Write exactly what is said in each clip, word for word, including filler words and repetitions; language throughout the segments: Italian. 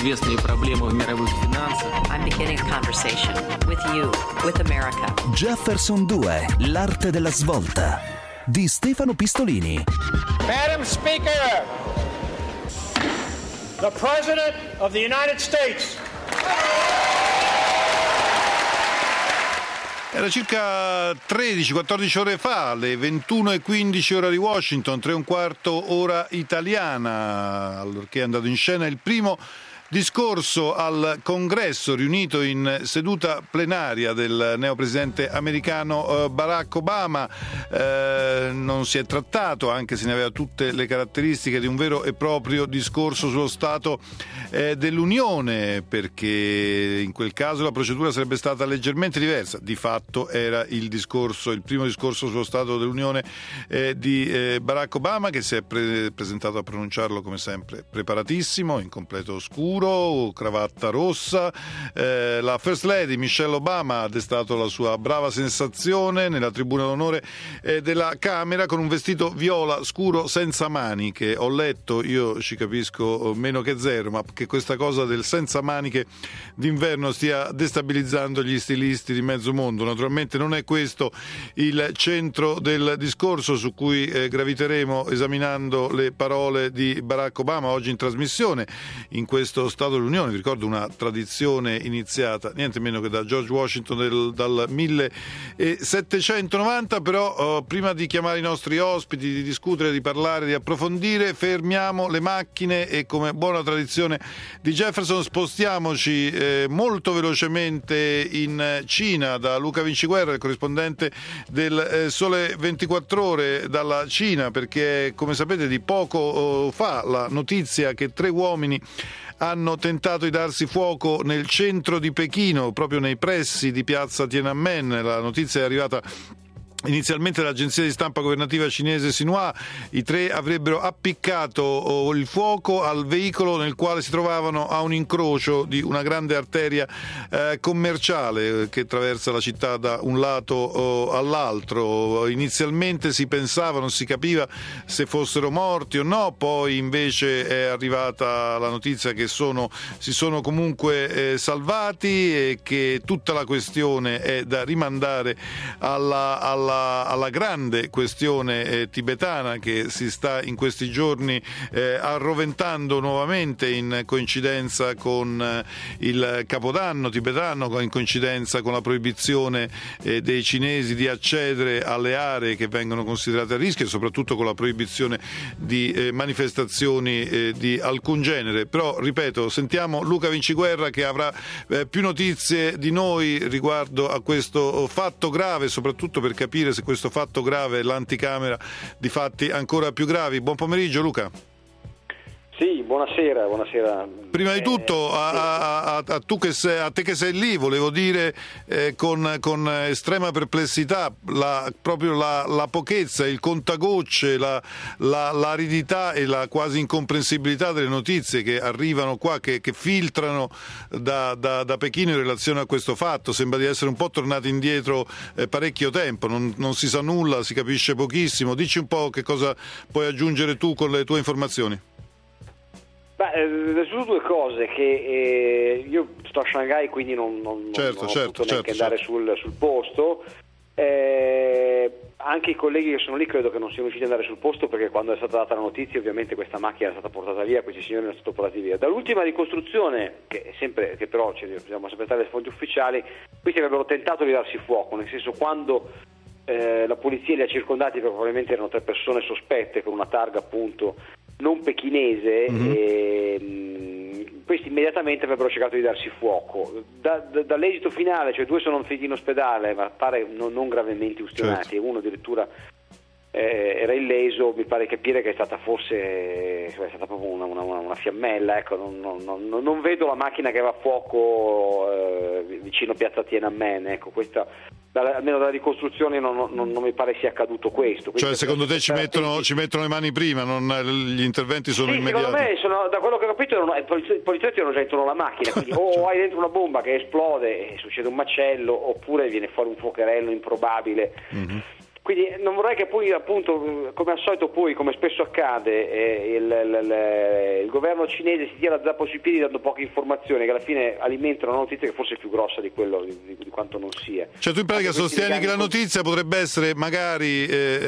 известные проблемы в мировых финансах. I'm beginning a conversation with you, with America. Jefferson due, l'arte della svolta, di Stefano Pistolini. Madam Speaker, the President of the United States. Era circa tredici quattordici ore fa, alle ventuno e quindici ora di Washington, tre e un quarto ora italiana, allorché è andato in scena il primo discorso al Congresso riunito in seduta plenaria del neopresidente americano Barack Obama. Eh, non si è trattato, anche se ne aveva tutte le caratteristiche, di un vero e proprio discorso sullo Stato eh, dell'Unione, perché in quel caso la procedura sarebbe stata leggermente diversa. Di fatto era il discorso, il primo discorso sullo Stato dell'Unione eh, di eh, Barack Obama, che si è pre- presentato a pronunciarlo come sempre preparatissimo, in completo oscuro, cravatta rossa. Eh, la First Lady Michelle Obama ha destato la sua brava sensazione nella tribuna d'onore eh, della Camera con un vestito viola scuro senza maniche. Ho letto, io ci capisco meno che zero, ma che questa cosa del senza maniche d'inverno stia destabilizzando gli stilisti di mezzo mondo. Naturalmente non è questo il centro del discorso su cui eh, graviteremo esaminando le parole di Barack Obama oggi in trasmissione in questo Stato dell'Unione. Vi ricordo una tradizione iniziata niente meno che da George Washington del, dal millesettecentonovanta. Però uh, prima di chiamare i nostri ospiti, di discutere, di parlare, di approfondire, fermiamo le macchine e, come buona tradizione di Jefferson, spostiamoci eh, molto velocemente in Cina da Luca Vinciguerra, il corrispondente del eh, Sole ventiquattro Ore dalla Cina, perché come sapete di poco oh, fa la notizia che tre uomini hanno tentato di darsi fuoco nel centro di Pechino, proprio nei pressi di piazza Tiananmen. La notizia è arrivata inizialmente dall'agenzia di stampa governativa cinese Xinhua. I tre avrebbero appiccato il fuoco al veicolo nel quale si trovavano a un incrocio di una grande arteria eh, commerciale che attraversa la città da un lato oh, all'altro. Inizialmente si pensava, non si capiva se fossero morti o no, poi invece è arrivata la notizia che sono, si sono comunque eh, salvati e che tutta la questione è da rimandare alla, alla Alla, alla grande questione eh, tibetana che si sta in questi giorni eh, arroventando nuovamente in coincidenza con eh, il Capodanno tibetano, in coincidenza con la proibizione eh, dei cinesi di accedere alle aree che vengono considerate a rischio e soprattutto con la proibizione di eh, manifestazioni eh, di alcun genere. Però, ripeto, sentiamo Luca Vinciguerra che avrà eh, più notizie di noi riguardo a questo fatto grave, soprattutto per capire se questo fatto grave è l'anticamera di fatti ancora più gravi. Buon pomeriggio Luca. Sì, buonasera, buonasera. Prima di tutto a, a, a, a, tu che sei, a te che sei lì, volevo dire eh, con, con estrema perplessità la, proprio la, la pochezza, il contagocce, la, la, l'aridità e la quasi incomprensibilità delle notizie che arrivano qua, che, che filtrano da, da, da Pechino in relazione a questo fatto. Sembra di essere un po' tornati indietro eh, parecchio tempo, non, non si sa nulla, si capisce pochissimo. Dici un po' che cosa puoi aggiungere tu con le tue informazioni. Beh, eh, sono due cose che eh, io sto a Shanghai, quindi non, non, certo, non ho certo, potuto neanche certo, andare certo. Sul, sul posto. Eh, anche i colleghi che sono lì credo che non siano riusciti ad andare sul posto, perché quando è stata data la notizia ovviamente questa macchina è stata portata via, questi signori non sono stati portati via. Dall'ultima ricostruzione, che è sempre, che però ci dobbiamo aspettare le fonti ufficiali, questi avrebbero tentato di darsi fuoco, nel senso, quando eh, la polizia li ha circondati, perché probabilmente erano tre persone sospette con una targa appunto non pechinese, mm-hmm. e, mh, questi immediatamente avrebbero cercato di darsi fuoco. Da, da, dall'esito finale, cioè due sono finiti in ospedale, ma pare non, non gravemente ustionati, certo. E uno addirittura eh, era illeso. Mi pare capire che è stata forse è stata proprio una, una, una fiammella, ecco. non, non, non, non vedo la macchina che va a fuoco eh, vicino a piazza Tiananmen, ecco. Questa, almeno dalla ricostruzione non, non, non mi pare sia accaduto questo. Quindi, cioè secondo te ci mettono, ci mettono le mani prima, non, gli interventi sono sì, immediati? Secondo me, sono, da quello che ho capito, erano, i poliziotti erano già intorno alla macchina, quindi o hai dentro una bomba che esplode e succede un macello, oppure viene fuori un fuocherello improbabile. Mm-hmm. Quindi non vorrei che poi, appunto, come al solito poi, come spesso accade, eh, il, il, il, il governo cinese si tira la zappa sui piedi dando poche informazioni che alla fine alimentano una notizia che forse è più grossa di quello di, di, di quanto non sia. Cioè tu in pratica sostieni che la notizia potrebbe essere magari,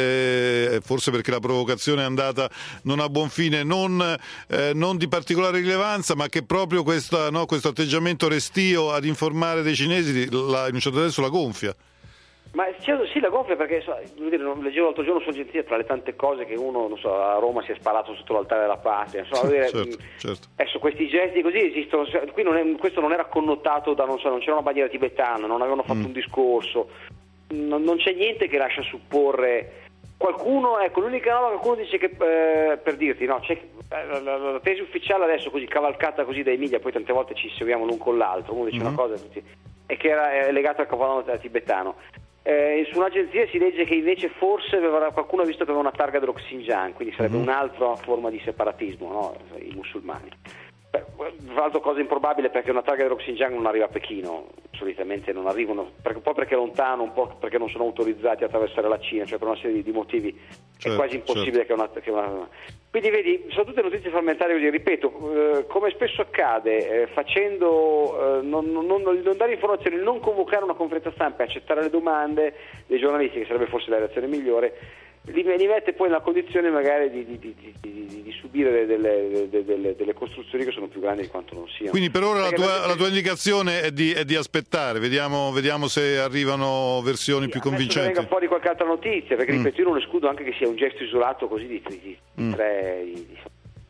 eh, eh, forse perché la provocazione è andata non a buon fine, non, eh, non di particolare rilevanza, ma che proprio questa, no, questo atteggiamento restio ad informare dei cinesi la, in un certo senso la gonfia. Ma sì, la gonfia, perché so, leggevo l'altro giorno su agenzia, tra le tante cose che uno, non so, a Roma si è sparato sotto l'altare della patria, so, sì, dire, certo, certo. Adesso questi gesti così esistono, qui non è, questo non era connotato da, non so, non c'era una bandiera tibetana, non avevano fatto mm. un discorso, non, non c'è niente che lascia supporre. Qualcuno, ecco, l'unica roba che qualcuno dice che, eh, per dirti, no, c'è la, la, la tesi ufficiale adesso così cavalcata così dai media, poi tante volte ci seguiamo l'un con l'altro, uno dice mm-hmm. una cosa e che era è legata al capodanno tibetano. Eh, su un'agenzia si legge che invece forse aveva, qualcuno ha visto che aveva una targa dello Xinjiang, quindi sarebbe mm-hmm. un'altra forma di separatismo, no? I musulmani. Beh, tra l'altro cosa improbabile, perché una targa dello Xinjiang non arriva a Pechino, solitamente non arrivano, perché, un po' perché è lontano, un po' perché non sono autorizzati a attraversare la Cina, cioè per una serie di, di motivi certo, è quasi impossibile certo. che, una, che una... Quindi vedi, sono tutte notizie frammentarie così, ripeto, eh, come spesso accade, eh, facendo, eh, non, non, non dare informazioni, non convocare una conferenza stampa e accettare le domande dei giornalisti, che sarebbe forse la reazione migliore, li, li mette poi nella condizione magari di, di, di, di, di, di subire delle, delle, delle, delle costruzioni che sono più grandi di quanto non siano. Quindi per ora la tua, la... la tua indicazione è di, è di aspettare, vediamo, vediamo se arrivano versioni sì, più convincenti. Venga fuori qualche altra notizia, perché mm. ripeto, io non escludo anche che sia un gesto isolato così di, di, di mm. tre di, di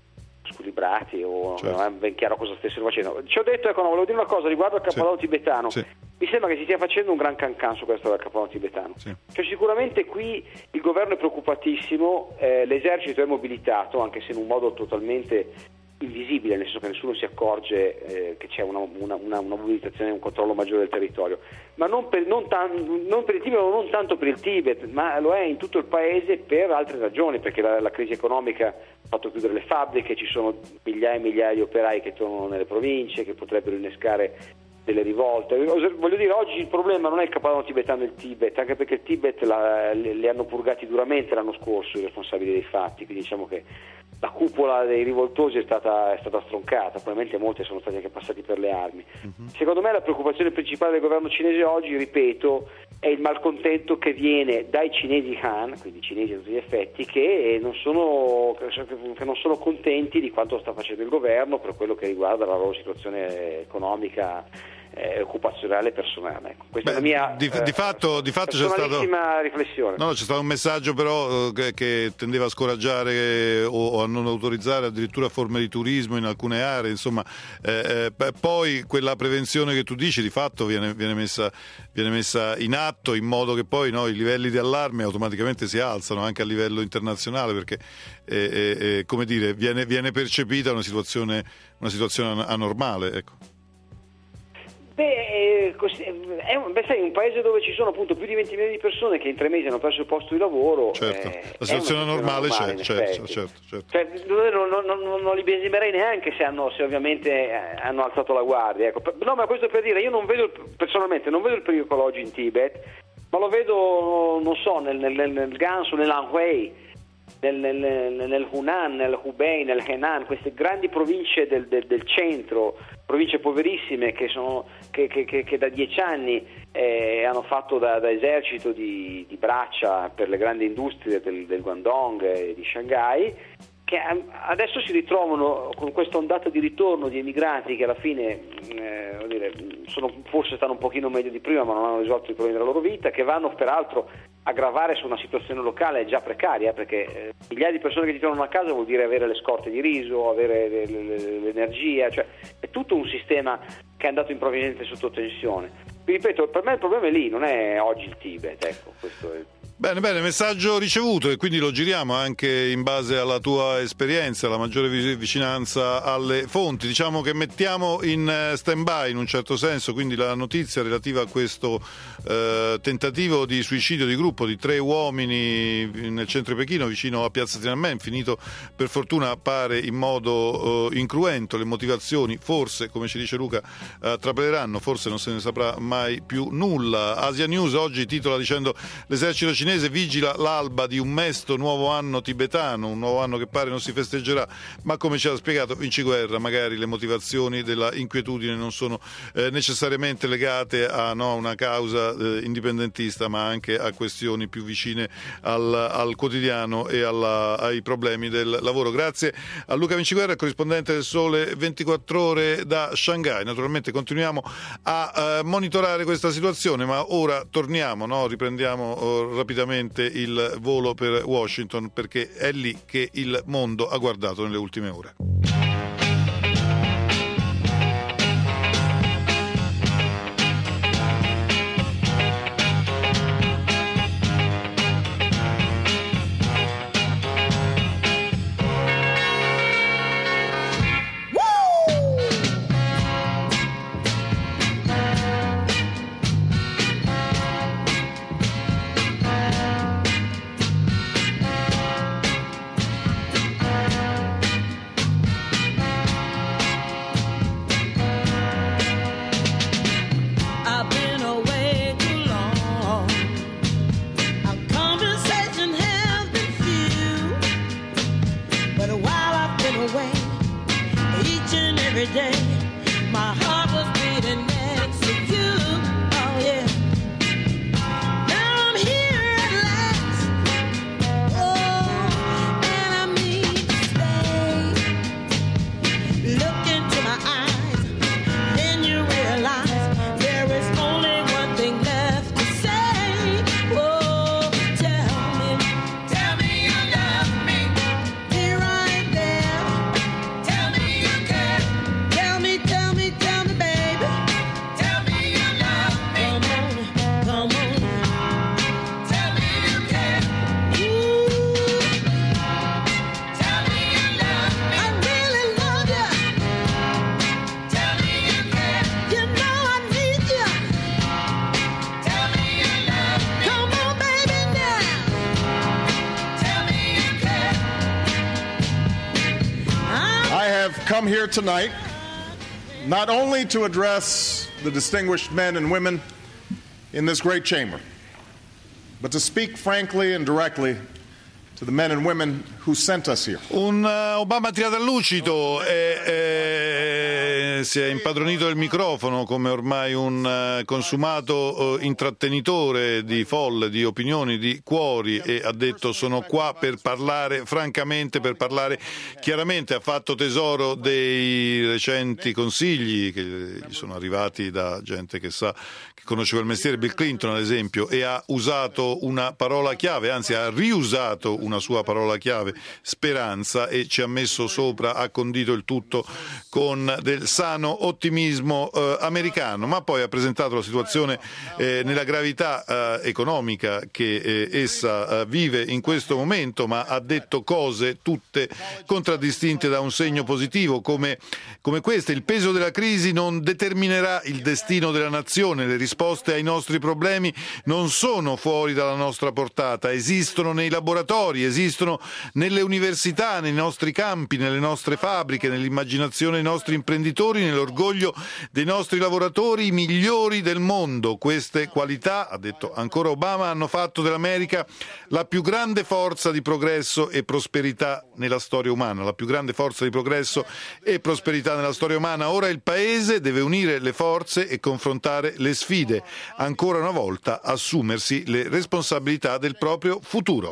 squilibrati o certo. non è ben chiaro cosa stessero facendo. Ci ho detto, ecco, no, volevo dire una cosa riguardo al capodanno sì. tibetano. Sì. Mi sembra che si stia facendo un gran cancan su questo del capodanno tibetano. Sì. Cioè, sicuramente qui il governo è preoccupatissimo, eh, l'esercito è mobilitato, anche se in un modo totalmente invisibile, nel senso che nessuno si accorge eh, che c'è una, una, una, una mobilitazione e un controllo maggiore del territorio, ma non per, non, tan, non per il Tibet, non tanto per il Tibet, ma lo è in tutto il paese per altre ragioni, perché la, la crisi economica ha fatto chiudere le fabbriche, ci sono migliaia e migliaia di operai che tornano nelle province, che potrebbero innescare delle rivolte. Voglio dire, oggi il problema non è il capodanno tibetano e il Tibet, anche perché il Tibet la, le, le hanno purgati duramente l'anno scorso i responsabili dei fatti, quindi diciamo che la cupola dei rivoltosi è stata, è stata stroncata, probabilmente molti sono stati anche passati per le armi. Uh-huh. Secondo me la preoccupazione principale del governo cinese oggi, ripeto, è il malcontento che viene dai cinesi Han, quindi cinesi a tutti gli effetti, che non sono, che non sono contenti di quanto sta facendo il governo per quello che riguarda la loro situazione economica, eh, occupazionale e personale. Ecco, questa Beh, è la mia di, eh, di fatto, di fatto c'è stato riflessione. No, c'è stato un messaggio però che, che tendeva a scoraggiare o, o a non autorizzare addirittura forme di turismo in alcune aree, insomma, eh, eh, poi quella prevenzione che tu dici di fatto viene, viene, messa, viene messa in atto in modo che poi no, i livelli di allarme automaticamente si alzano anche a livello internazionale, perché eh, eh, come dire, viene, viene percepita una situazione, una situazione anormale, ecco. Beh, è un, beh, sai, un paese dove ci sono appunto più di venti milioni di persone che in tre mesi hanno perso il posto di lavoro. Certo, eh, la situazione normale, normale c'è, certo, certo, certo. Cioè, non, non, non, non li biasimerei neanche se, hanno, se ovviamente eh, hanno alzato la guardia. Ecco. No, ma questo per dire, io non vedo, personalmente, non vedo il pericolo oggi in Tibet, ma lo vedo, non so, nel, nel, nel Gansu, nell'Anhui, nel, nel, nel Hunan, nel Hubei, nel Henan, queste grandi province del, del, del centro, province poverissime che, sono, che, che, che, che da dieci anni eh, hanno fatto da, da esercito di, di braccia per le grandi industrie del, del Guangdong e di Shanghai, che adesso si ritrovano con questa ondata di ritorno di emigrati che alla fine eh, vuol dire, sono, forse stanno un pochino meglio di prima, ma non hanno risolto i problemi della loro vita, che vanno peraltro a gravare su una situazione locale già precaria, perché eh, migliaia di persone che ti tornano a casa vuol dire avere le scorte di riso, avere le, le, l'energia, cioè è tutto un sistema che è andato improvvisamente sotto tensione. Vi ripeto, per me il problema è lì, non è oggi il Tibet, ecco, questo è. Bene, bene, messaggio ricevuto, e quindi lo giriamo anche in base alla tua esperienza, la maggiore vicinanza alle fonti. Diciamo che mettiamo in stand-by in un certo senso quindi la notizia relativa a questo eh, tentativo di suicidio di gruppo di tre uomini nel centro di Pechino, vicino a Piazza Tiananmen, finito per fortuna pare in modo eh, incruento. Le motivazioni forse, come ci dice Luca, eh, trapeleranno, forse non se ne saprà mai mai più nulla. Asia News oggi titola dicendo: l'esercito cinese vigila l'alba di un mesto nuovo anno tibetano, un nuovo anno che pare non si festeggerà, ma come ci ha spiegato Vinci Guerra, magari le motivazioni della inquietudine non sono eh, necessariamente legate a no, una causa eh, indipendentista, ma anche a questioni più vicine al, al quotidiano e alla, ai problemi del lavoro. Grazie a Luca Vinciguerra, corrispondente del Sole ventiquattro Ore da Shanghai. Naturalmente continuiamo a eh, monitorare questa situazione, ma ora torniamo, no? riprendiamo oh, rapidamente il volo per Washington, perché è lì che il mondo ha guardato nelle ultime ore. Come here tonight not only to address the distinguished men and women in this great chamber, but to speak frankly and directly to the men and women who sent us here. Un uh, Obama tirato a lucido e, e si è impadronito del microfono come ormai un uh, consumato uh, intrattenitore di folle, di opinioni, di cuori, e ha detto: sono qua per parlare francamente, per parlare chiaramente. Ha fatto tesoro dei recenti consigli che gli sono arrivati da gente che sa, che conosceva il mestiere, Bill Clinton ad esempio, e ha usato una parola chiave, anzi ha riusato una sua parola chiave, speranza, e ci ha messo sopra, ha condito il tutto con del sano ottimismo eh, americano, ma poi ha presentato la situazione eh, nella gravità eh, economica che eh, essa eh, vive in questo momento, ma ha detto cose tutte contraddistinte da un segno positivo come, come queste: il peso della crisi non determinerà il destino della nazione, le risposte ai nostri problemi non sono fuori dalla nostra portata, esistono nei laboratori, esistono nelle università, nei nostri campi, nelle nostre fabbriche, nell'immaginazione dei nostri imprenditori, nell'orgoglio dei nostri lavoratori, i migliori del mondo. Queste qualità, ha detto ancora Obama, hanno fatto dell'America la più grande forza di progresso e prosperità nella storia umana, la più grande forza di progresso e prosperità nella storia umana. Ora il Paese deve unire le forze e confrontare le sfide, ancora una volta assumersi le responsabilità del proprio futuro.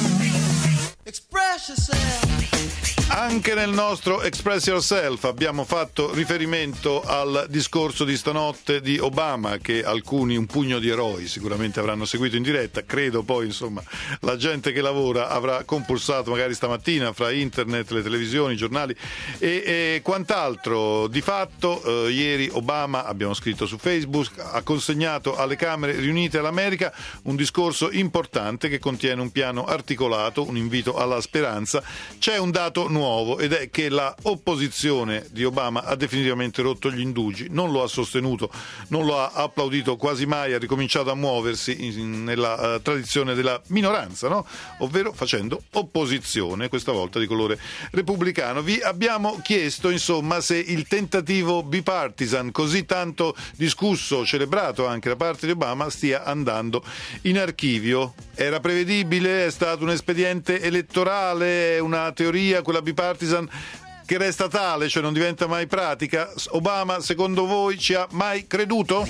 Express yourself. Anche nel nostro Express Yourself abbiamo fatto riferimento al discorso di stanotte di Obama, che alcuni, un pugno di eroi, sicuramente avranno seguito in diretta. Credo poi, insomma, la gente che lavora avrà compulsato magari stamattina fra internet, le televisioni, i giornali e, e quant'altro. Di fatto, eh, ieri Obama, abbiamo scritto su Facebook, ha consegnato alle Camere riunite all'America un discorso importante che contiene un piano articolato, un invito alla speranza. C'è un dato nuovo nuovo, ed è che la opposizione di Obama ha definitivamente rotto gli indugi, non lo ha sostenuto, non lo ha applaudito quasi mai, ha ricominciato a muoversi in, nella uh, tradizione della minoranza, no? Ovvero facendo opposizione, questa volta di colore repubblicano. Vi abbiamo chiesto insomma se il tentativo bipartisan così tanto discusso, celebrato anche da parte di Obama, stia andando in archivio. Era prevedibile? È stato un espediente elettorale? È una teoria, quella bipartisan, che resta tale, cioè non diventa mai pratica? Obama, secondo voi, ci ha mai creduto?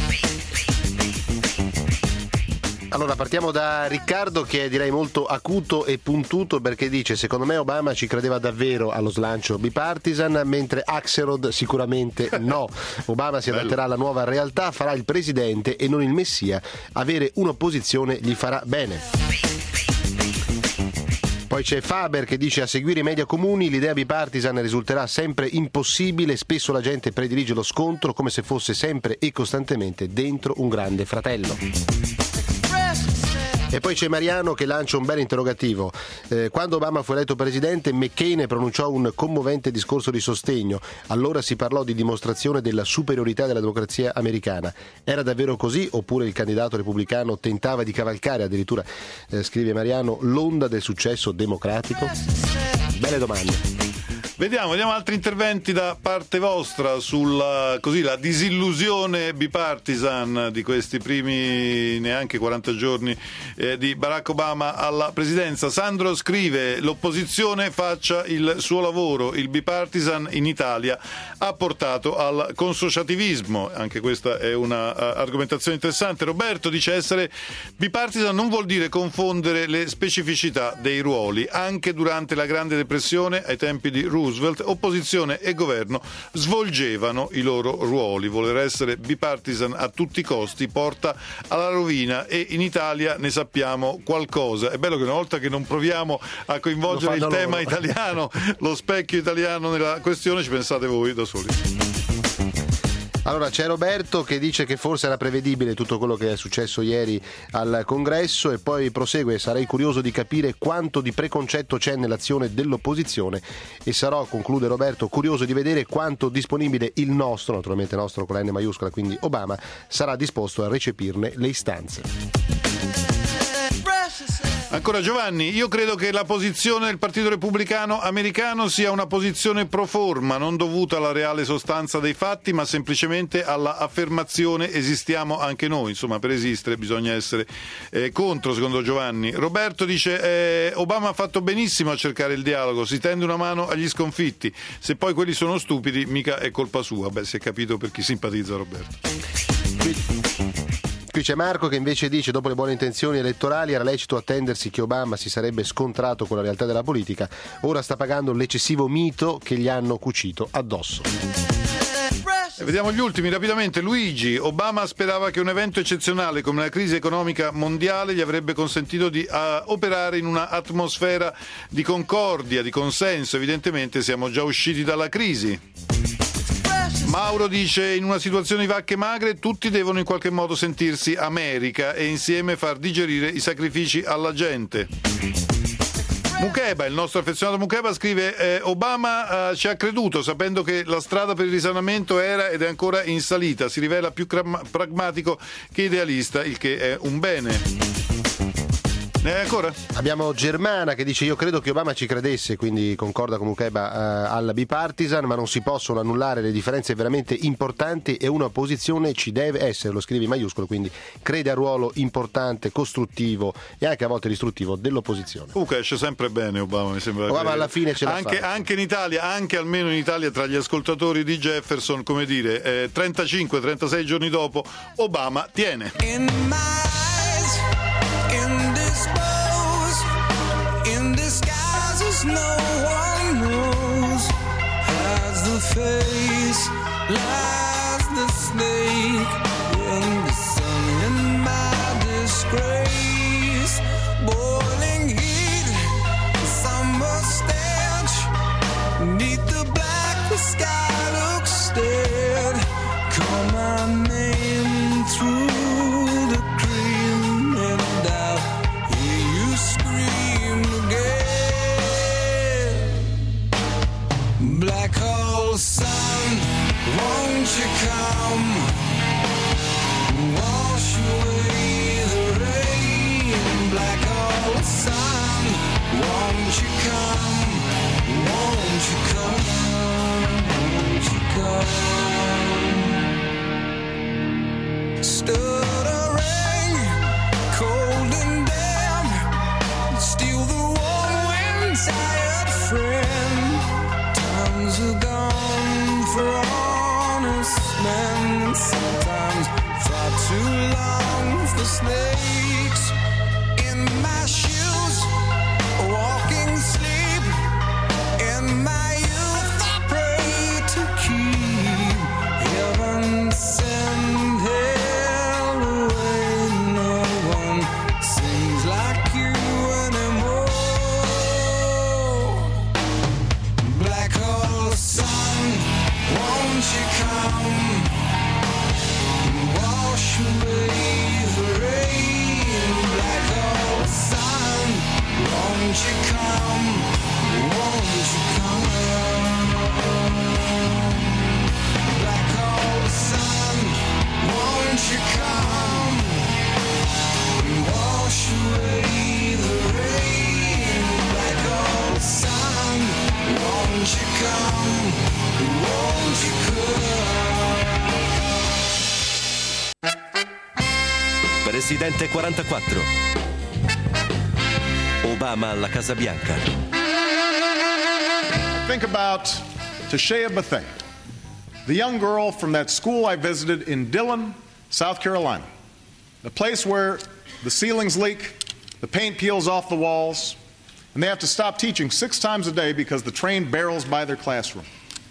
Allora partiamo da Riccardo, che è direi molto acuto e puntuto, perché dice: secondo me Obama ci credeva davvero allo slancio bipartisan, mentre Axelrod sicuramente no. Obama si adatterà alla nuova realtà, farà il presidente e non il messia, avere un'opposizione gli farà bene. Poi c'è Faber che dice: a seguire i media comuni l'idea bipartisan risulterà sempre impossibile, spesso la gente predilige lo scontro come se fosse sempre e costantemente dentro un grande fratello. E poi c'è Mariano che lancia un bel interrogativo. Eh, quando Obama fu eletto presidente, McCain pronunciò un commovente discorso di sostegno. Allora si parlò di dimostrazione della superiorità della democrazia americana. Era davvero così, oppure il candidato repubblicano tentava di cavalcare addirittura, eh, scrive Mariano, l'onda del successo democratico? Belle domande. Vediamo, vediamo altri interventi da parte vostra sulla così, la disillusione bipartisan di questi primi neanche quaranta giorni eh, di Barack Obama alla presidenza. Sandro scrive: l'opposizione faccia il suo lavoro, il bipartisan in Italia ha portato al consociativismo. Anche questa è una uh, argomentazione interessante. Roberto dice: essere bipartisan non vuol dire confondere le specificità dei ruoli. Anche durante la Grande Depressione, ai tempi di Roosevelt, opposizione e governo svolgevano i loro ruoli. Voler essere bipartisan a tutti i costi porta alla rovina, e in Italia ne sappiamo qualcosa. È bello che una volta che non proviamo a coinvolgere il tema loro. italiano, lo specchio italiano nella questione, ci pensate voi da soli. Allora c'è Roberto che dice che forse era prevedibile tutto quello che è successo ieri al Congresso, e poi prosegue: sarei curioso di capire quanto di preconcetto c'è nell'azione dell'opposizione, e sarò, conclude Roberto, curioso di vedere quanto disponibile il nostro, naturalmente nostro con la N maiuscola, quindi Obama, sarà disposto a recepirne le istanze. Ancora Giovanni: io credo che la posizione del Partito Repubblicano americano sia una posizione pro forma, non dovuta alla reale sostanza dei fatti, ma semplicemente alla affermazione esistiamo anche noi. Insomma, per esistere bisogna essere eh, contro, secondo Giovanni. Roberto dice: eh, Obama ha fatto benissimo a cercare il dialogo, si tende una mano agli sconfitti, se poi quelli sono stupidi mica è colpa sua. Beh, si è capito per chi simpatizza Roberto. Qui c'è Marco che invece dice: dopo le buone intenzioni elettorali era lecito attendersi che Obama si sarebbe scontrato con la realtà della politica, ora sta pagando l'eccessivo mito che gli hanno cucito addosso. E vediamo gli ultimi rapidamente. Luigi: Obama sperava che un evento eccezionale come la crisi economica mondiale gli avrebbe consentito di uh, operare in una atmosfera di concordia, di consenso. Evidentemente siamo già usciti dalla crisi. Mauro dice: in una situazione di vacche magre tutti devono in qualche modo sentirsi America e insieme far digerire i sacrifici alla gente. Mukeba, il nostro affezionato Mukeba, scrive: eh, Obama eh, ci ha creduto sapendo che la strada per il risanamento era ed è ancora in salita, si rivela più cram- pragmatico che idealista, il che è un bene. Ne hai ancora? Abbiamo Germana che dice: io credo che Obama ci credesse, quindi concorda con Mukeba eh, alla bipartisan, ma non si possono annullare le differenze veramente importanti e una posizione ci deve essere, lo scrive in maiuscolo, quindi crede al ruolo importante, costruttivo e anche a volte distruttivo dell'opposizione. Comunque esce sempre bene Obama, mi sembra. Obama alla fine ce la anche, fa. Anche in Italia, anche almeno in Italia, tra gli ascoltatori di Jefferson, come dire, eh, trentacinque trentasei giorni dopo, Obama tiene. In my eyes, in disposed, in disguises no one knows, has the face, lies the snake, in the sun, in my disgrace, boiling heat, summer stench, beneath the black, the sky looks dead, call my name through the cream and I'll hear you scream again. won't you come, won't you come? Black hole sun, won't you come and wash away the rain? Black hole sun, won't you come, won't you come? Presidente quarantaquattro. Obama alla Casa Bianca. Think about Tashea Bethea, the young girl from that school I visited in Dillon, South Carolina, the place where the ceilings leak, the paint peels off the walls, and they have to stop teaching six times a day because the train barrels by their classroom.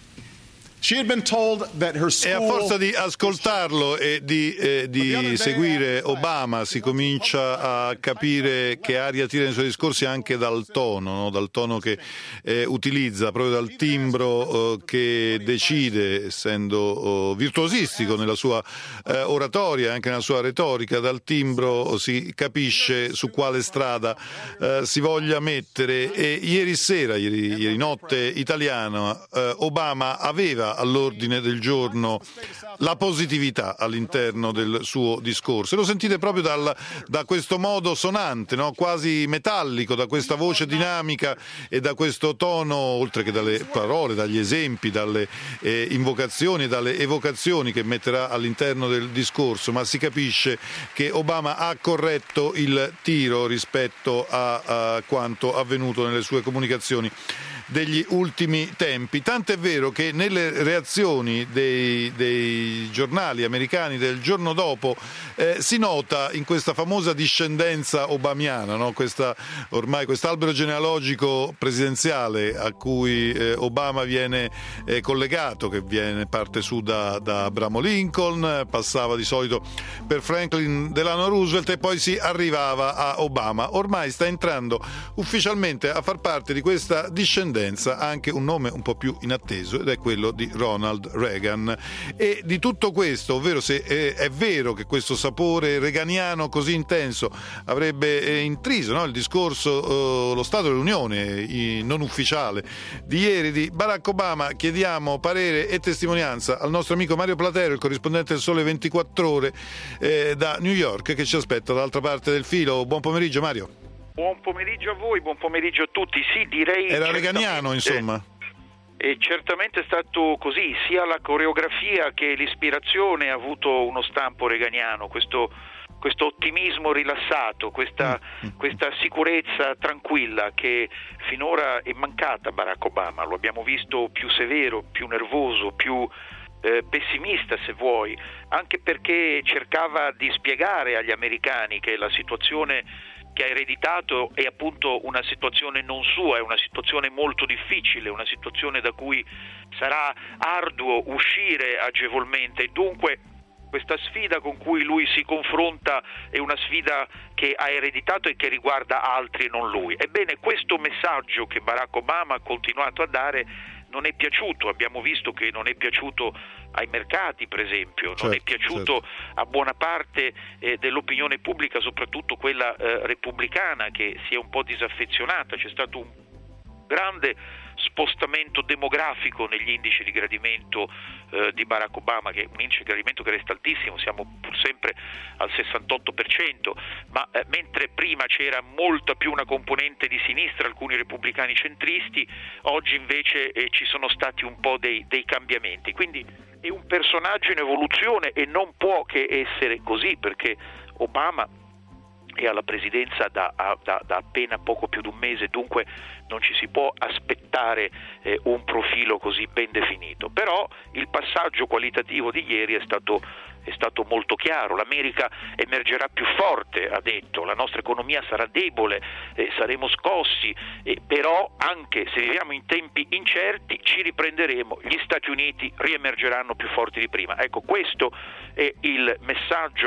She had been told that her school... E a forza di ascoltarlo e di, eh, di seguire Obama si comincia a capire che aria tira nei suoi discorsi anche dal tono, no? Dal tono che eh, utilizza, proprio dal timbro eh, che decide, essendo oh, virtuosistico nella sua eh, oratoria, anche nella sua retorica, dal timbro si capisce su quale strada eh, si voglia mettere. E ieri sera, ieri, ieri notte italiana, eh, Obama aveva all'ordine del giorno la positività all'interno del suo discorso, e lo sentite proprio dal, da questo modo sonante, no? Quasi metallico, da questa voce dinamica e da questo tono, oltre che dalle parole, dagli esempi, dalle eh, invocazioni, dalle evocazioni che metterà all'interno del discorso, ma si capisce che Obama ha corretto il tiro rispetto a, a quanto avvenuto nelle sue comunicazioni degli ultimi tempi, tant'è vero che nelle reazioni dei, dei giornali americani del giorno dopo eh, si nota in questa famosa discendenza obamiana, no? Questa, ormai quest'albero genealogico presidenziale a cui eh, Obama viene eh, collegato, che viene, parte su da, da Abramo Lincoln, passava di solito per Franklin Delano Roosevelt e poi si arrivava a Obama. Ormai sta entrando ufficialmente a far parte di questa discendenza anche un nome un po' più inatteso, ed è quello di Ronald Reagan. E di tutto questo, ovvero se è, è vero che questo sapore reganiano così intenso avrebbe eh, intriso, no, il discorso, eh, lo Stato dell'Unione i, non ufficiale di ieri di Barack Obama, chiediamo parere e testimonianza al nostro amico Mario Platero, il corrispondente del Sole ventiquattro Ore eh, da New York, che ci aspetta dall'altra parte del filo. Buon pomeriggio, Mario. Buon pomeriggio a voi, buon pomeriggio a tutti. Sì, direi... Era reganiano, insomma. E certamente è stato così, sia la coreografia che l'ispirazione ha avuto uno stampo reganiano, questo, questo ottimismo rilassato, questa, questa sicurezza tranquilla che finora è mancata a Barack Obama. Lo abbiamo visto più severo, più nervoso, più eh, pessimista, se vuoi, anche perché cercava di spiegare agli americani che la situazione che ha ereditato è appunto una situazione non sua, è una situazione molto difficile, una situazione da cui sarà arduo uscire agevolmente, e dunque questa sfida con cui lui si confronta è una sfida che ha ereditato e che riguarda altri e non lui. Ebbene, questo messaggio che Barack Obama ha continuato a dare non è piaciuto, abbiamo visto che non è piaciuto ai mercati, per esempio, non certo, è piaciuto certo. a buona parte eh, dell'opinione pubblica, soprattutto quella eh, repubblicana, che si è un po' disaffezionata. C'è stato un grande spostamento demografico negli indici di gradimento eh, di Barack Obama, che è un indice di gradimento che resta altissimo, siamo pur sempre al sessantotto per cento, ma eh, mentre prima c'era molta più una componente di sinistra, alcuni repubblicani centristi, oggi invece eh, ci sono stati un po' dei, dei cambiamenti, quindi è un personaggio in evoluzione e non può che essere così, perché Obama è alla presidenza da, da, da appena poco più di un mese, dunque non ci si può aspettare eh, un profilo così ben definito. Però il passaggio qualitativo di ieri è stato, è stato molto chiaro. L'America emergerà più forte, ha detto, la nostra economia sarà debole, eh, saremo scossi, eh, però anche se viviamo in tempi incerti ci riprenderemo, gli Stati Uniti riemergeranno più forti di prima. Ecco, questo è il messaggio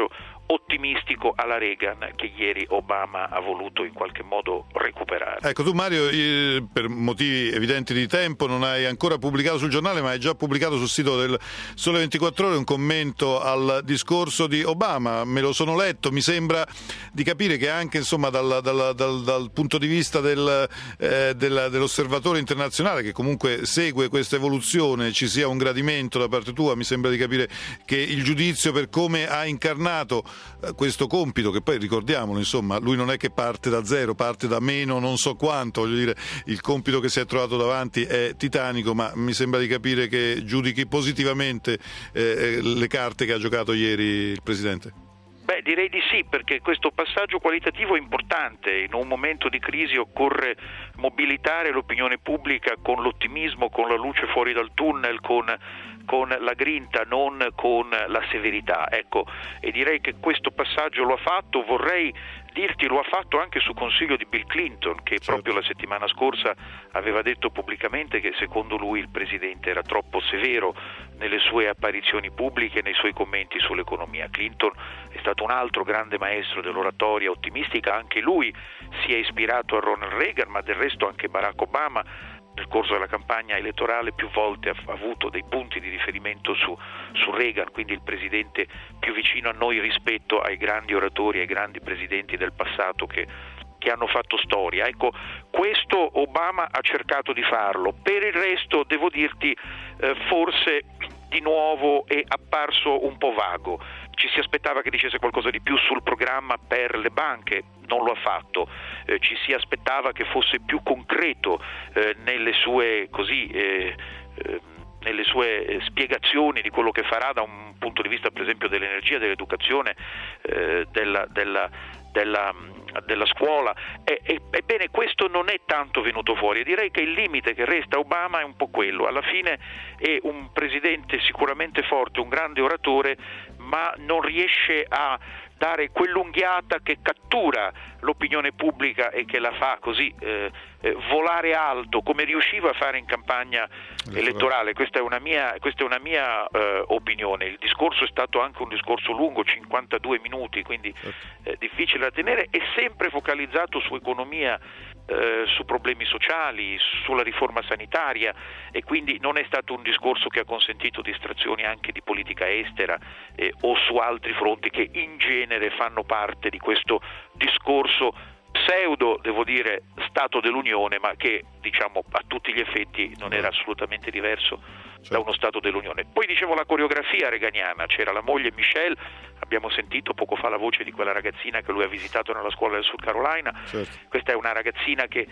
ottimistico alla Reagan che ieri Obama ha voluto in qualche modo recuperare. Ecco, tu Mario, eh, per motivi evidenti di tempo non hai ancora pubblicato sul giornale, ma hai già pubblicato sul sito del Sole ventiquattro Ore un commento al discorso di Obama. Me lo sono letto, mi sembra di capire che anche insomma dal, dal, dal, dal punto di vista del, eh, del, dell'osservatore internazionale che comunque segue questa evoluzione ci sia un gradimento da parte tua. Mi sembra di capire che il giudizio per come ha incarnato questo compito, che poi ricordiamolo, insomma, lui non è che parte da zero, parte da meno non so quanto, voglio dire, il compito che si è trovato davanti è titanico, ma mi sembra di capire che giudichi positivamente eh, le carte che ha giocato ieri il Presidente. Beh, direi di sì, perché questo passaggio qualitativo è importante. In un momento di crisi occorre mobilitare l'opinione pubblica con l'ottimismo, con la luce fuori dal tunnel, con, con la grinta, non con la severità. Ecco, e direi che questo passaggio lo ha fatto. Vorrei dirti, lo ha fatto anche su consiglio di Bill Clinton, che certo. proprio la settimana scorsa aveva detto pubblicamente che secondo lui il Presidente era troppo severo nelle sue apparizioni pubbliche e nei suoi commenti sull'economia. Clinton è stato un altro grande maestro dell'oratoria ottimistica, anche lui si è ispirato a Ronald Reagan, ma del resto anche Barack Obama nel corso della campagna elettorale più volte ha avuto dei punti di riferimento su, su Reagan, quindi il presidente più vicino a noi rispetto ai grandi oratori, ai grandi presidenti del passato che, che hanno fatto storia. Ecco, questo Obama ha cercato di farlo. Per il resto devo dirti eh, forse di nuovo è apparso un po' vago. Ci si aspettava che dicesse qualcosa di più sul programma per le banche, non lo ha fatto. Eh, ci si aspettava che fosse più concreto eh, nelle sue così eh, eh, nelle sue spiegazioni di quello che farà da un punto di vista per esempio dell'energia, dell'educazione, eh, della, della, della, della scuola. E, e, ebbene questo non è tanto venuto fuori e direi che il limite che resta a Obama è un po' quello. Alla fine è un presidente sicuramente forte, un grande oratore, ma non riesce a dare quell'unghiata che cattura l'opinione pubblica e che la fa così eh, eh, volare alto come riusciva a fare in campagna elettorale. Questa è una mia, questa è una mia eh, opinione. Il discorso è stato anche un discorso lungo, cinquantadue minuti, quindi eh, difficile da tenere, e sempre focalizzato su economia, eh, su problemi sociali, sulla riforma sanitaria, e quindi non è stato un discorso che ha consentito distrazioni anche di politica estera eh, o su altri fronti che in genere fanno parte di questo discorso pseudo, devo dire, Stato dell'Unione, ma che diciamo a tutti gli effetti non era assolutamente diverso certo. da uno Stato dell'Unione. Poi dicevo la coreografia reganiana, c'era la moglie Michelle, abbiamo sentito poco fa la voce di quella ragazzina che lui ha visitato nella scuola del South Carolina, certo. questa è una ragazzina che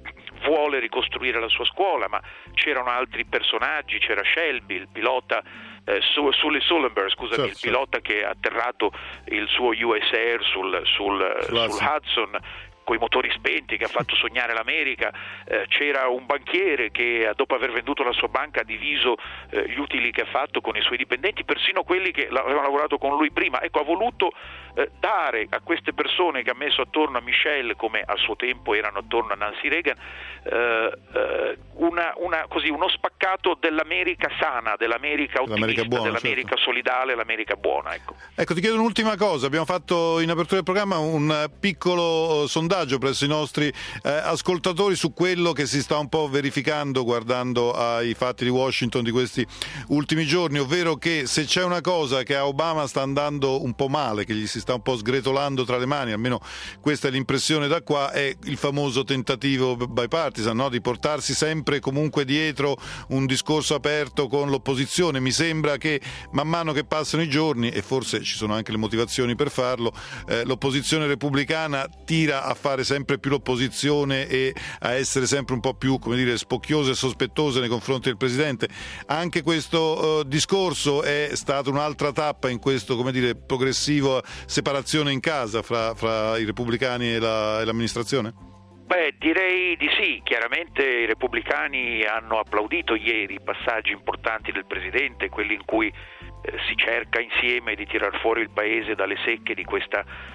vuole ricostruire la sua scuola, ma c'erano altri personaggi, c'era Shelby, il pilota eh, Sully Sullenberg, scusami, certo, il pilota certo. che ha atterrato il suo U S Air sul, sul, sul Hudson coi motori spenti, che ha fatto sognare l'America. Eh, c'era un banchiere che dopo aver venduto la sua banca ha diviso eh, gli utili che ha fatto con i suoi dipendenti, persino quelli che avevano lavorato con lui prima. Ecco, ha voluto eh, dare a queste persone che ha messo attorno a Michelle, come a suo tempo erano attorno a Nancy Reagan, eh, eh, una, una, così, uno spaccato dell'America sana, dell'America ottimista, L'America buona, dell'America certo. solidale, l'America buona. Ecco. ecco, ti chiedo un'ultima cosa. Abbiamo fatto in apertura del programma un piccolo sondaggio presso i nostri eh, ascoltatori su quello che si sta un po' verificando guardando ai fatti di Washington di questi ultimi giorni, ovvero che se c'è una cosa che a Obama sta andando un po' male, che gli si sta un po' sgretolando tra le mani, almeno questa è l'impressione da qua, è il famoso tentativo bipartisan, no? Di portarsi sempre comunque dietro un discorso aperto con l'opposizione. Mi sembra che man mano che passano i giorni, e forse ci sono anche le motivazioni per farlo, eh, l'opposizione repubblicana tira a fare sempre più l'opposizione e a essere sempre un po' più, come dire, spocchiose e sospettose nei confronti del Presidente. Anche questo uh, discorso è stata un'altra tappa in questo, come dire, progressivo separazione in casa fra, fra i repubblicani e, la, e l'amministrazione? Beh, direi di sì. Chiaramente i repubblicani hanno applaudito ieri i passaggi importanti del Presidente, quelli in cui eh, si cerca insieme di tirar fuori il Paese dalle secche di questa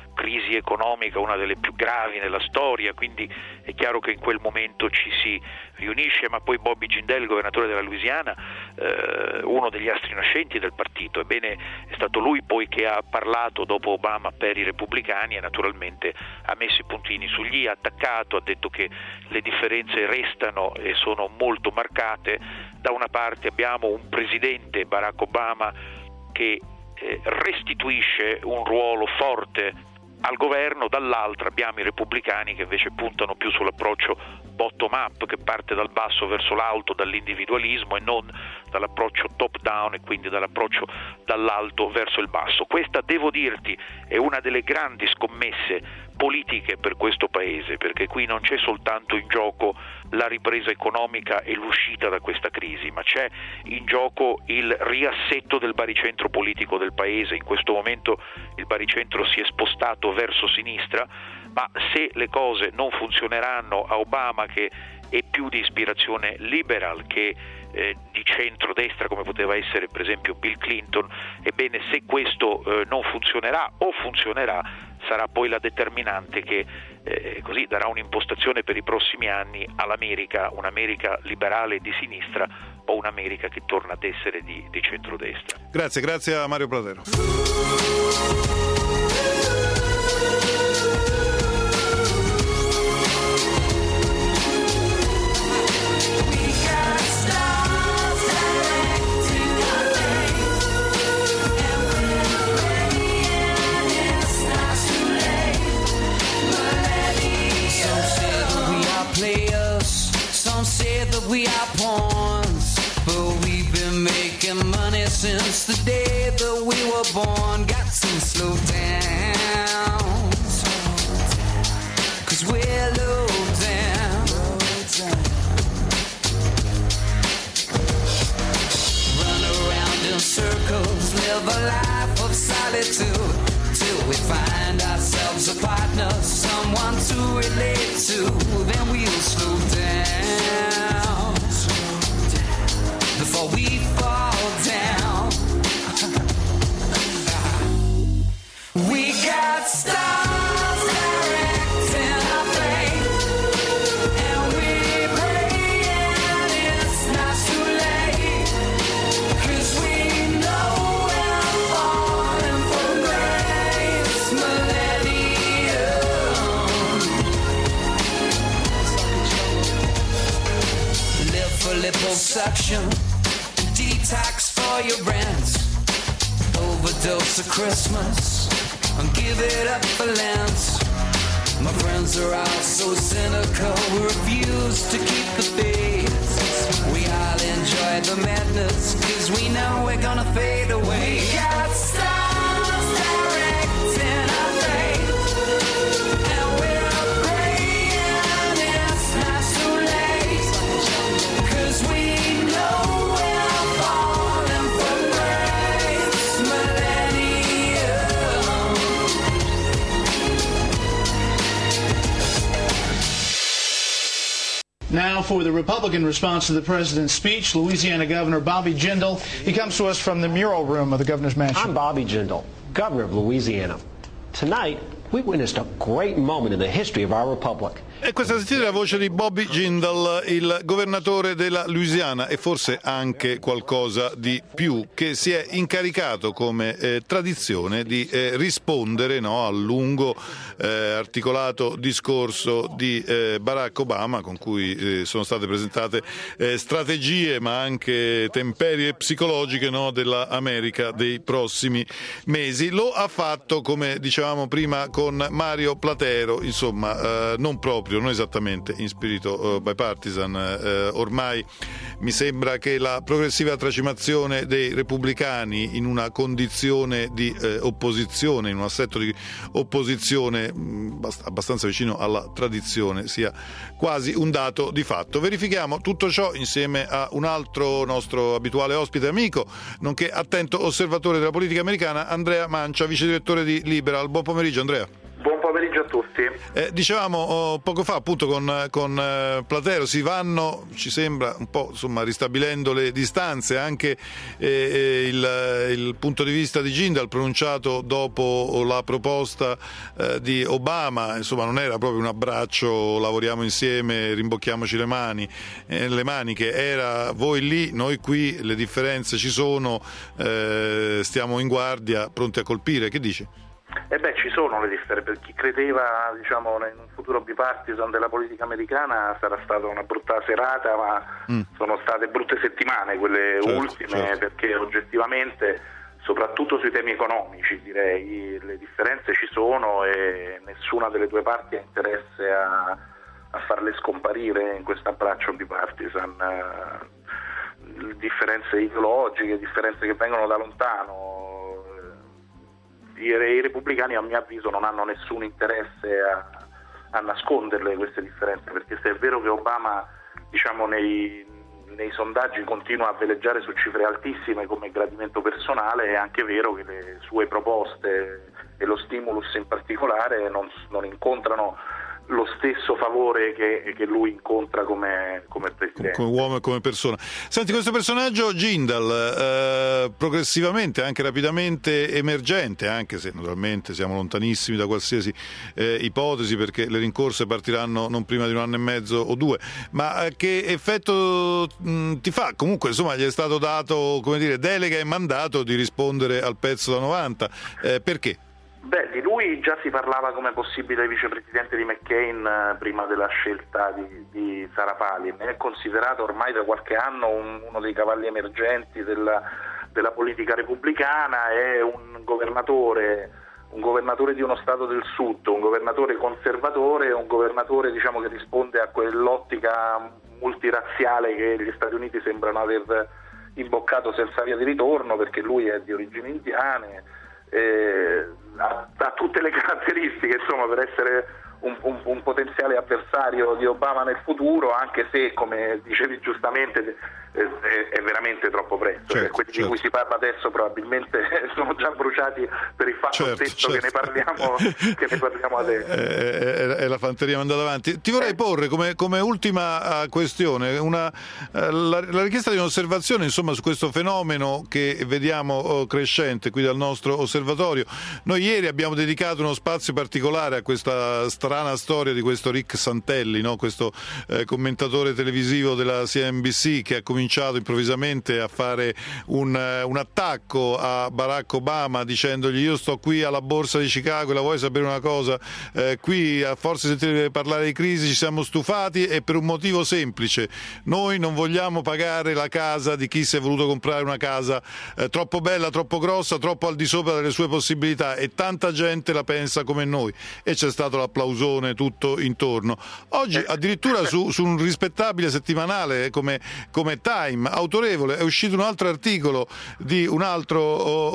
crisi economica, una delle più gravi nella storia, quindi è chiaro che in quel momento ci si riunisce, ma poi Bobby Jindal, il governatore della Louisiana, eh, uno degli astri nascenti del partito, ebbene è stato lui poi che ha parlato dopo Obama per i repubblicani e naturalmente ha messo i puntini sugli i, ha attaccato, ha detto che le differenze restano e sono molto marcate. Da una parte abbiamo un presidente, Barack Obama, che eh, restituisce un ruolo forte al governo, dall'altra abbiamo i repubblicani che invece puntano più sull'approccio bottom up, che parte dal basso verso l'alto, dall'individualismo e non dall'approccio top down e quindi dall'approccio dall'alto verso il basso. Questa, devo dirti, è una delle grandi scommesse politiche per questo paese, perché qui non c'è soltanto in gioco la ripresa economica e l'uscita da questa crisi, ma c'è in gioco il riassetto del baricentro politico del paese. In questo momento il baricentro si è spostato verso sinistra, ma se le cose non funzioneranno a Obama, che è più di ispirazione liberal che eh, di centrodestra come poteva essere per esempio Bill Clinton, ebbene se questo eh, non funzionerà o funzionerà sarà poi la determinante che eh, così darà un'impostazione per i prossimi anni all'America, un'America liberale e di sinistra o un'America che torna ad essere di, di centrodestra. Grazie, grazie a Mario Platero. Some say that we are pawns, but we've been making money since the day that we were born. Got to slow down, cause we're low down. Run around in circles, live a life of solitude, till we find ourselves a partner, someone to relate to. Then we'll slow down before we fall down. We got stars directing our fate, and we pray and it's not too late, cause we know we're falling from grace. Millennium, live for liposuction, detox for your rent, overdose of Christmas, and give it up for Lent. My friends are all so cynical, we refuse to keep the faith. We all enjoy the madness, cause we know we're gonna fade away. We got stars directing our fate, and we're praying it's not too late, cause we know we're falling from grace. Millennium. Now for the Republican response to the president's speech, Louisiana Governor Bobby Jindal. He comes to us from the mural room of the governor's mansion. I'm Bobby Jindal, governor of Louisiana. Tonight, we witnessed a great moment in the history of our republic. E questa sentite la voce di Bobby Jindal, il governatore della Louisiana, e forse anche qualcosa di più, che si è incaricato come eh, tradizione di eh, rispondere, no, al lungo eh, articolato discorso di eh, Barack Obama, con cui eh, sono state presentate eh, strategie ma anche temperie psicologiche, no, dell'America dei prossimi mesi. Lo ha fatto, come dicevamo prima, con Mario Platero, insomma eh, non proprio, non esattamente in spirito uh, bipartisan. Uh, ormai mi sembra che la progressiva tracimazione dei repubblicani in una condizione di uh, opposizione, in un assetto di opposizione mh, abbastanza vicino alla tradizione, sia quasi un dato di fatto. Verifichiamo tutto ciò insieme a un altro nostro abituale ospite amico, nonché attento osservatore della politica americana, Andrea Mancia, vice direttore di Liberal. Buon pomeriggio, Andrea. Buon pomeriggio a tutti. Eh, dicevamo oh, poco fa appunto con, con eh, Platero, si vanno, ci sembra, un po' insomma ristabilendo le distanze, anche eh, il, il punto di vista di Jindal pronunciato dopo la proposta eh, di Obama, insomma non era proprio un abbraccio, lavoriamo insieme, rimbocchiamoci le mani, eh, le maniche, era voi lì, noi qui, le differenze ci sono, eh, stiamo in guardia, pronti a colpire. Che dici? Eh beh, ci sono le differenze. Per chi credeva, diciamo, in un futuro bipartisan della politica americana sarà stata una brutta serata, ma mm. sono state brutte settimane quelle certo, ultime, certo. Perché oggettivamente, soprattutto sui temi economici, direi, le differenze ci sono e nessuna delle due parti ha interesse a, a farle scomparire in questo abbraccio bipartisan. Differenze ideologiche, differenze che vengono da lontano. I repubblicani, a mio avviso, non hanno nessun interesse a, a nasconderle queste differenze, perché se è vero che Obama, diciamo, nei, nei sondaggi continua a veleggiare su cifre altissime come gradimento personale, è anche vero che le sue proposte e lo stimulus in particolare non, non incontrano lo stesso favore che, che lui incontra come, come presidente. Come uomo e come persona. Senti, questo personaggio Jindal, eh, progressivamente, anche rapidamente emergente, anche se naturalmente siamo lontanissimi da qualsiasi eh, ipotesi, perché le rincorse partiranno non prima di un anno e mezzo o due, ma eh, che effetto mh, ti fa? Comunque, insomma, gli è stato dato, come dire, delega e mandato di rispondere al pezzo da novanta. Eh, perché? Beh, di lui già si parlava come possibile vicepresidente di McCain eh, prima della scelta di, di Sarah Palin. È considerato ormai da qualche anno un, uno dei cavalli emergenti della, della politica repubblicana, è un governatore, un governatore di uno stato del sud, un governatore conservatore, un governatore, diciamo, che risponde a quell'ottica multirazziale che gli Stati Uniti sembrano aver imboccato senza via di ritorno, perché lui è di origini indiane. Eh, ha, ha tutte le caratteristiche, insomma, per essere un, un, un potenziale avversario di Obama nel futuro, anche se, come dicevi giustamente, eh, è, è veramente troppo presto. Certo, cioè, quelli certo. di cui si parla adesso probabilmente sono già bruciati per il fatto certo, stesso certo. che ne parliamo che ne parliamo adesso. È, è, è la fanteria mandata avanti. Ti vorrei porre come, come ultima questione una, la, la richiesta di un'osservazione, insomma, su questo fenomeno che vediamo crescente qui dal nostro osservatorio. Noi ieri abbiamo dedicato uno spazio particolare a questa strana storia di questo Rick Santelli, no? Questo eh, commentatore televisivo della C N B C che ha cominciato improvvisamente a fare un, uh, un attacco a Barack Obama dicendogli: io sto qui alla borsa di Chicago e la vuoi sapere una cosa? Eh, qui a forza di sentire parlare di crisi ci siamo stufati, e per un motivo semplice: noi non vogliamo pagare la casa di chi si è voluto comprare una casa eh, troppo bella, troppo grossa, troppo al di sopra delle sue possibilità, e tanta gente la pensa come noi. E c'è stato l'applausone tutto intorno. Oggi addirittura su, su un rispettabile settimanale come, come Time, autorevole, è uscito un altro articolo di un altro oh,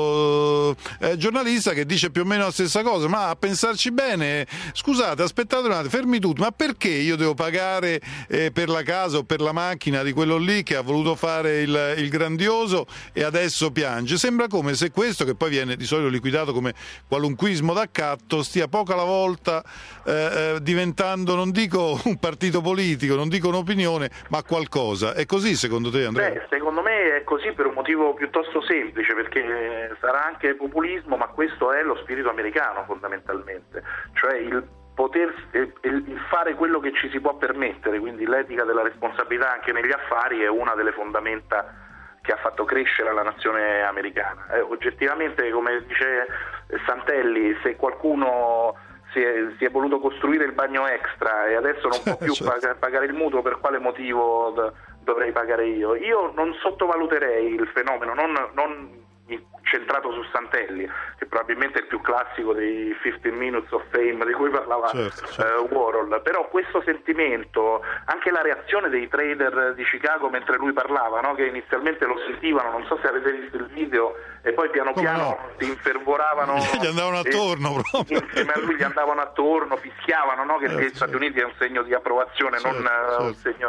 oh, eh, giornalista che dice più o meno la stessa cosa, ma a pensarci bene, scusate, aspettate un attimo, fermi tutti, ma perché io devo pagare eh, per la casa o per la macchina di quello lì che ha voluto fare il, il grandioso e adesso piange? Sembra come se questo, che poi viene di solito liquidato come qualunquismo d'accatto, stia poco alla volta eh, diventando, non dico un partito politico, non dico un'opinione, ma qualcosa. È così secondo te, Andrea? Beh, secondo me è così per un motivo piuttosto semplice, perché sarà anche populismo, ma questo è lo spirito americano fondamentalmente, cioè il poter il fare quello che ci si può permettere, quindi l'etica della responsabilità anche negli affari è una delle fondamenta che ha fatto crescere la nazione americana. Eh, oggettivamente, come dice Santelli, se qualcuno si è, si è voluto costruire il bagno extra e adesso non può più pag- pagare il mutuo, per quale motivo d- dovrei pagare io? Io non sottovaluterei il fenomeno, non, non centrato su Santelli, che probabilmente è il più classico dei fifteen minutes of fame di cui parlava certo, certo. Uh, Warhol, però questo sentimento, anche la reazione dei trader di Chicago mentre lui parlava, no? Che inizialmente lo sentivano, non so se avete visto il video, e poi piano Come piano no? si infervoravano, gli andavano attorno e, proprio. Insieme a lui gli andavano attorno, fischiavano, no? Che certo, gli Stati Uniti è un segno di approvazione, certo, non certo. un segno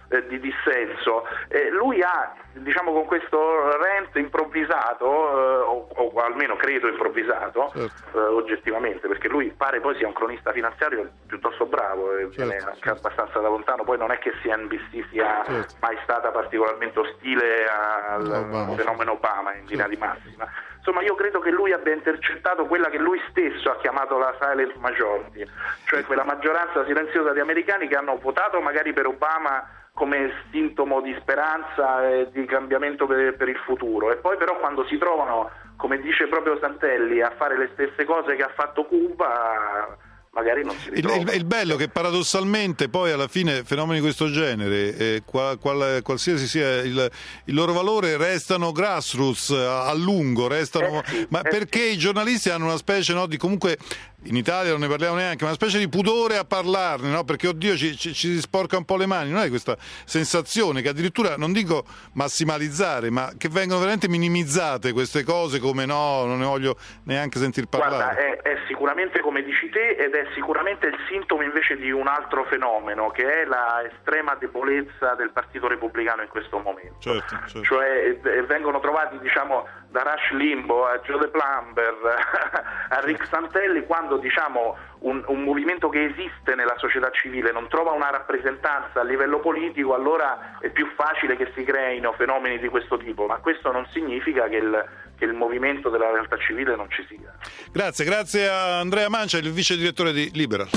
eh, di dissenso. Eh, lui ha, diciamo, con questo rant improvvisato, eh, o, o almeno credo improvvisato, certo. eh, oggettivamente, perché lui pare poi sia un cronista finanziario piuttosto bravo, e certo, viene anche certo. abbastanza da lontano, poi non è che C N B C sia certo. mai stata particolarmente ostile al Obama. fenomeno Obama in linea certo. di massima. Insomma, io credo che lui abbia intercettato quella che lui stesso ha chiamato la silent majority, cioè quella maggioranza silenziosa di americani che hanno votato magari per Obama come sintomo di speranza e di cambiamento per, per il futuro, e poi però quando si trovano, come dice proprio Santelli, a fare le stesse cose che ha fatto Cuba, magari non si ritrova. Il, il, il bello è che paradossalmente poi alla fine fenomeni di questo genere, eh, qual, qual, qualsiasi sia il, il loro valore, restano grassroots a, a lungo, restano, eh sì, ma eh perché sì. i giornalisti hanno una specie, no, di comunque, in Italia non ne parliamo neanche, ma una specie di pudore a parlarne, no? Perché oddio ci, ci, ci si sporca un po' le mani, non è questa sensazione che addirittura, non dico massimalizzare, ma che vengono veramente minimizzate queste cose, come no, non ne voglio neanche sentir parlare. Guarda, è, è sicuramente come dici te, ed è sicuramente il sintomo invece di un altro fenomeno, che è la estrema debolezza del Partito Repubblicano in questo momento. Certo, certo. Cioè eh, vengono trovati, diciamo, da Rush Limbaugh a Joe De Plumber a Rick Santelli, quando diciamo un, un movimento che esiste nella società civile non trova una rappresentanza a livello politico, allora è più facile che si creino fenomeni di questo tipo, ma questo non significa che il, che il movimento della realtà civile non ci sia. Grazie, grazie a Andrea Mancia, il vice direttore di Liberal.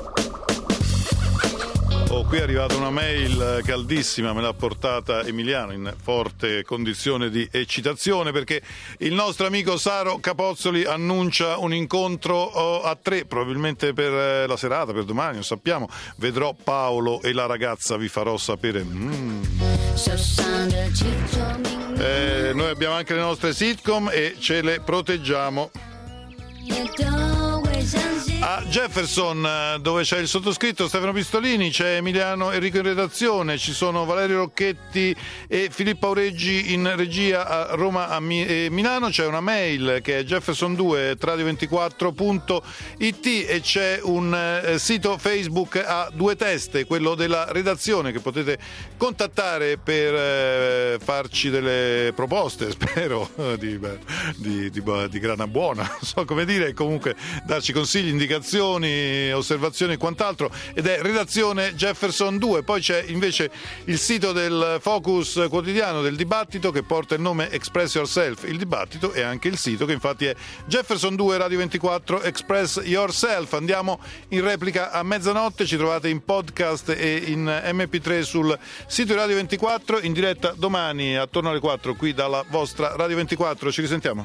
Oh, qui è arrivata una mail caldissima, me l'ha portata Emiliano in forte condizione di eccitazione, perché il nostro amico Saro Capozzoli annuncia un incontro a tre, probabilmente per la serata, per domani, non sappiamo. Vedrò Paolo e la ragazza, vi farò sapere. Mm. Eh, noi abbiamo anche le nostre sitcom e ce le proteggiamo. A Jefferson, dove c'è il sottoscritto Stefano Pistolini, c'è Emiliano Enrico in redazione, ci sono Valerio Rocchetti e Filippo Aureggi in regia a Roma e Milano, c'è una mail che è jefferson due radio ventiquattro punto it e c'è un eh, sito Facebook a due teste, quello della redazione, che potete contattare per eh, farci delle proposte, spero di, beh, di, di, di grana buona, non so come dire, comunque darci consigli, indicazioni, osservazioni e quant'altro, ed è redazione Jefferson due. Poi c'è invece il sito del Focus quotidiano del dibattito, che porta il nome Express Yourself, il dibattito, e anche il sito, che infatti è Jefferson due radio ventiquattro Express Yourself. Andiamo in replica a mezzanotte, ci trovate in podcast e in emme pi tre sul sito di Radio ventiquattro, in diretta domani attorno alle quattro qui dalla vostra Radio ventiquattro. Ci risentiamo.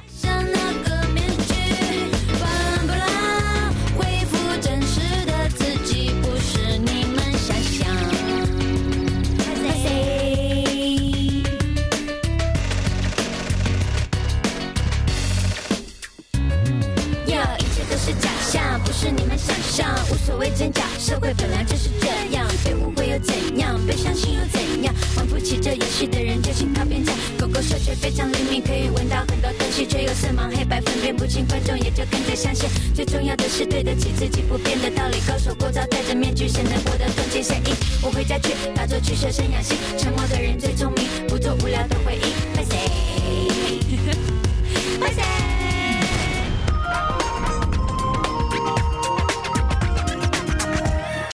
无所谓真假，社会本来就是这样，被误会又怎样，被相信又怎样，玩不起这游戏的人就请他变强。狗狗嗅觉非常灵敏，可以闻到很多东西，却又色盲黑白分辨不清，观众也就跟着相信。最重要的是对得起自己不变的道理，高手过招戴着面具，谁能活得更尽谁意？我回家去打坐去修身养性，沉默的人最